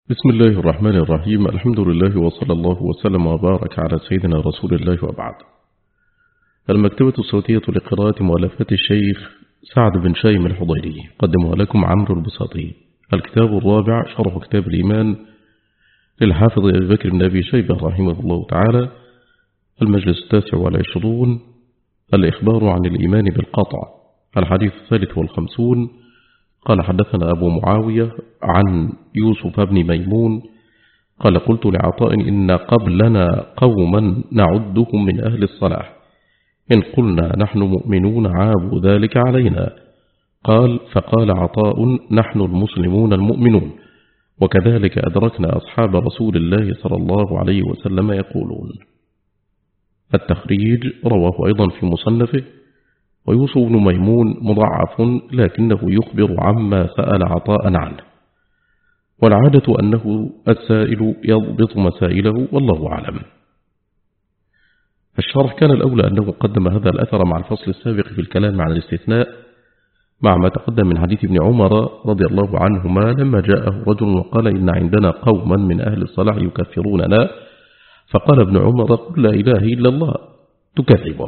بسم الله الرحمن الرحيم. الحمد لله وصلى الله وسلم وبارك على سيدنا رسول الله وبعد. المكتبة الصوتية لقراءة مؤلفات الشيخ سعد بن شايم الحضيري قدمها لكم عمرو البساطي. الكتاب الرابع شرح كتاب الإيمان للحافظ أبي بكر بن أبي شيبة رحمه الله تعالى. المجلس 29 الإخبار عن الإيمان بالقطع. الحديث 53. قال حدثنا أبو معاوية عن يوسف بن ميمون قال قلت لعطاء إن قبلنا قوما نعدهم من أهل الصلاح، إن قلنا نحن مؤمنون عابوا ذلك علينا. قال فقال عطاء نحن المسلمون المؤمنون، وكذلك أدركنا أصحاب رسول الله صلى الله عليه وسلم يقولون. التخريج رواه أيضا في مصنفه. ويوسف بن ميمون مضعف لكنه يخبر عما سأل عطاء عنه، والعادة أنه السائل يضبط مسائله والله أعلم. الشرح كان الأولى أنه قدم هذا الأثر مع الفصل السابق في الكلام عن الاستثناء مع ما تقدم من حديث ابن عمر رضي الله عنهما لما جاءه رجل وقال إن عندنا قوما من أهل الصلاح يكفروننا، فقال ابن عمر قل لا إله إلا الله تكذبه.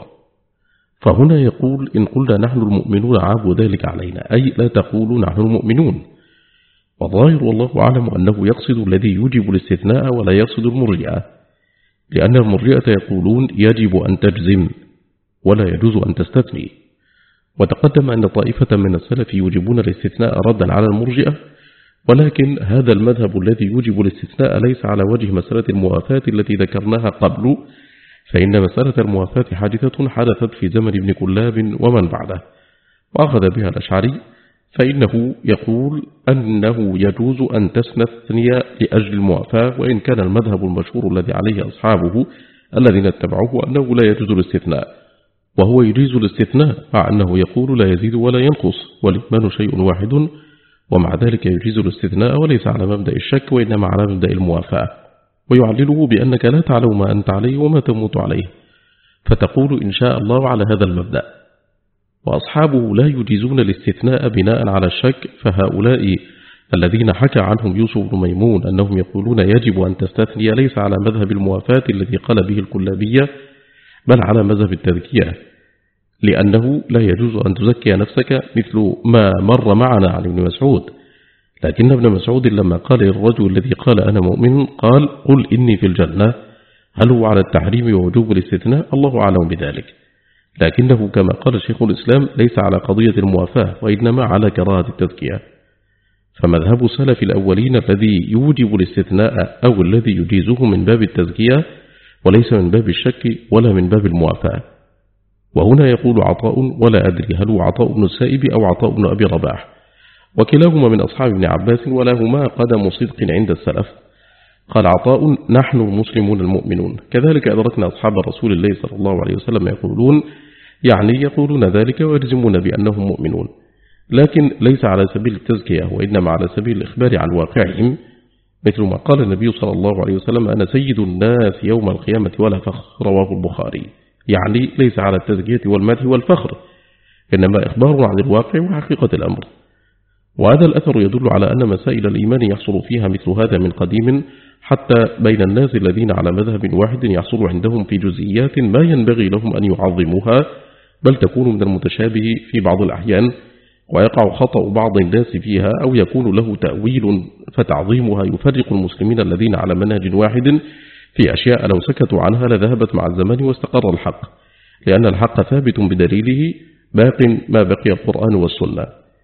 فهنا يقول إن قلنا نحن المؤمنون عابوا ذلك علينا، أي لا تقولوا نحن المؤمنون. والظاهر والله أعلم أنه يقصد الذي يوجب الاستثناء ولا يقصد المرجئة، لأن المرجئة يقولون يجب أن تجزم ولا يجوز أن تستثني. وتقدم أن طائفة من السلف يوجبون الاستثناء ردا على المرجئة، ولكن هذا المذهب الذي يوجب الاستثناء ليس على وجه مسألة الموافاة التي ذكرناها قبل، فإن مسألة الموافاة حادثة حدثت في زمن ابن كلاب ومن بعده، وأخذ بها الأشعري، فإنه يقول أنه يجوز أن تستثني لأجل الموافاة، وإن كان المذهب المشهور الذي عليه أصحابه الذين اتبعوه أنه لا يجوز الاستثناء، وهو يجيز الاستثناء مع أنه يقول لا يزيد ولا ينقص والإيمان شيء واحد، ومع ذلك يجيز الاستثناء وليس على مبدأ الشك وإنما على مبدأ الموافاة. ويعلله بأنك لا تعلم ما أنت عليه وما تموت عليه، فتقول إن شاء الله على هذا المبدأ. وأصحابه لا يجيزون الاستثناء بناء على الشك، فهؤلاء الذين حكى عنهم يوسف بن ميمون أنهم يقولون يجب أن تستثني ليس على مذهب الموافاة الذي قال به الكلابية، بل على مذهب التذكية، لأنه لا يجوز أن تزكي نفسك مثل ما مر معنا عن ابن مسعود. لكن ابن مسعود لما قال للرجل الذي قال أنا مؤمن قال قل إني في الجنة، هل هو على التحريم ووجوب الاستثناء؟ الله أعلم بذلك، لكنه كما قال شيخ الإسلام ليس على قضية الموافاة وإنما على كراهة التذكية. فمذهب سلف الأولين الذي يوجب الاستثناء أو الذي يجيزه من باب التذكية وليس من باب الشك ولا من باب الموافاة. وهنا يقول عطاء ولا أدري هل هو عطاء بن السائب أو عطاء بن أبي رباح، وكلاهما من أصحاب ابن عباس ولهما قدم صدق عند السلف. قال عطاء نحن المسلمون المؤمنون، كذلك أدركنا أصحاب رسول الله صلى الله عليه وسلم يقولون، يعني يقولون ذلك ويجزمون بأنهم مؤمنون، لكن ليس على سبيل التزكية وإنما على سبيل الإخبار عن واقعهم، مثل ما قال النبي صلى الله عليه وسلم أنا سيد الناس يوم القيامة ولا فخر، رواه البخاري. يعني ليس على التزكية والمدح والفخر، إنما إخبار عن الواقع وحقيقة الأمر. وهذا الأثر يدل على أن مسائل الإيمان يحصل فيها مثل هذا من قديم، حتى بين الناس الذين على مذهب واحد يحصل عندهم في جزئيات ما ينبغي لهم أن يعظموها، بل تكون من المتشابه في بعض الأحيان، ويقع خطأ بعض الناس فيها أو يكون له تأويل، فتعظيمها يفرق المسلمين الذين على منهج واحد في أشياء لو سكتوا عنها لذهبت مع الزمن واستقر الحق، لأن الحق ثابت بدليله باق ما بقي القرآن والسنة.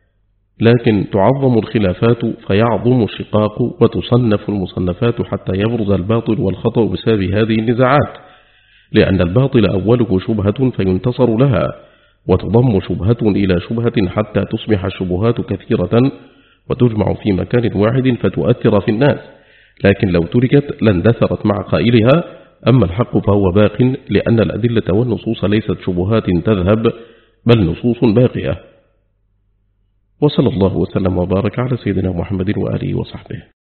لكن تعظم الخلافات فيعظم الشقاق، وتصنف المصنفات حتى يبرز الباطل والخطأ بسبب هذه النزاعات، لأن الباطل أوله شبهة فينتصر لها، وتضم شبهة إلى شبهة حتى تصبح الشبهات كثيرة وتجمع في مكان واحد فتؤثر في الناس، لكن لو تركت لاندثرت مع قائلها. أما الحق فهو باق، لأن الأدلة والنصوص ليست شبهات تذهب بل نصوص باقية. وصلى الله وسلم وبارك على سيدنا محمد وآله وصحبه.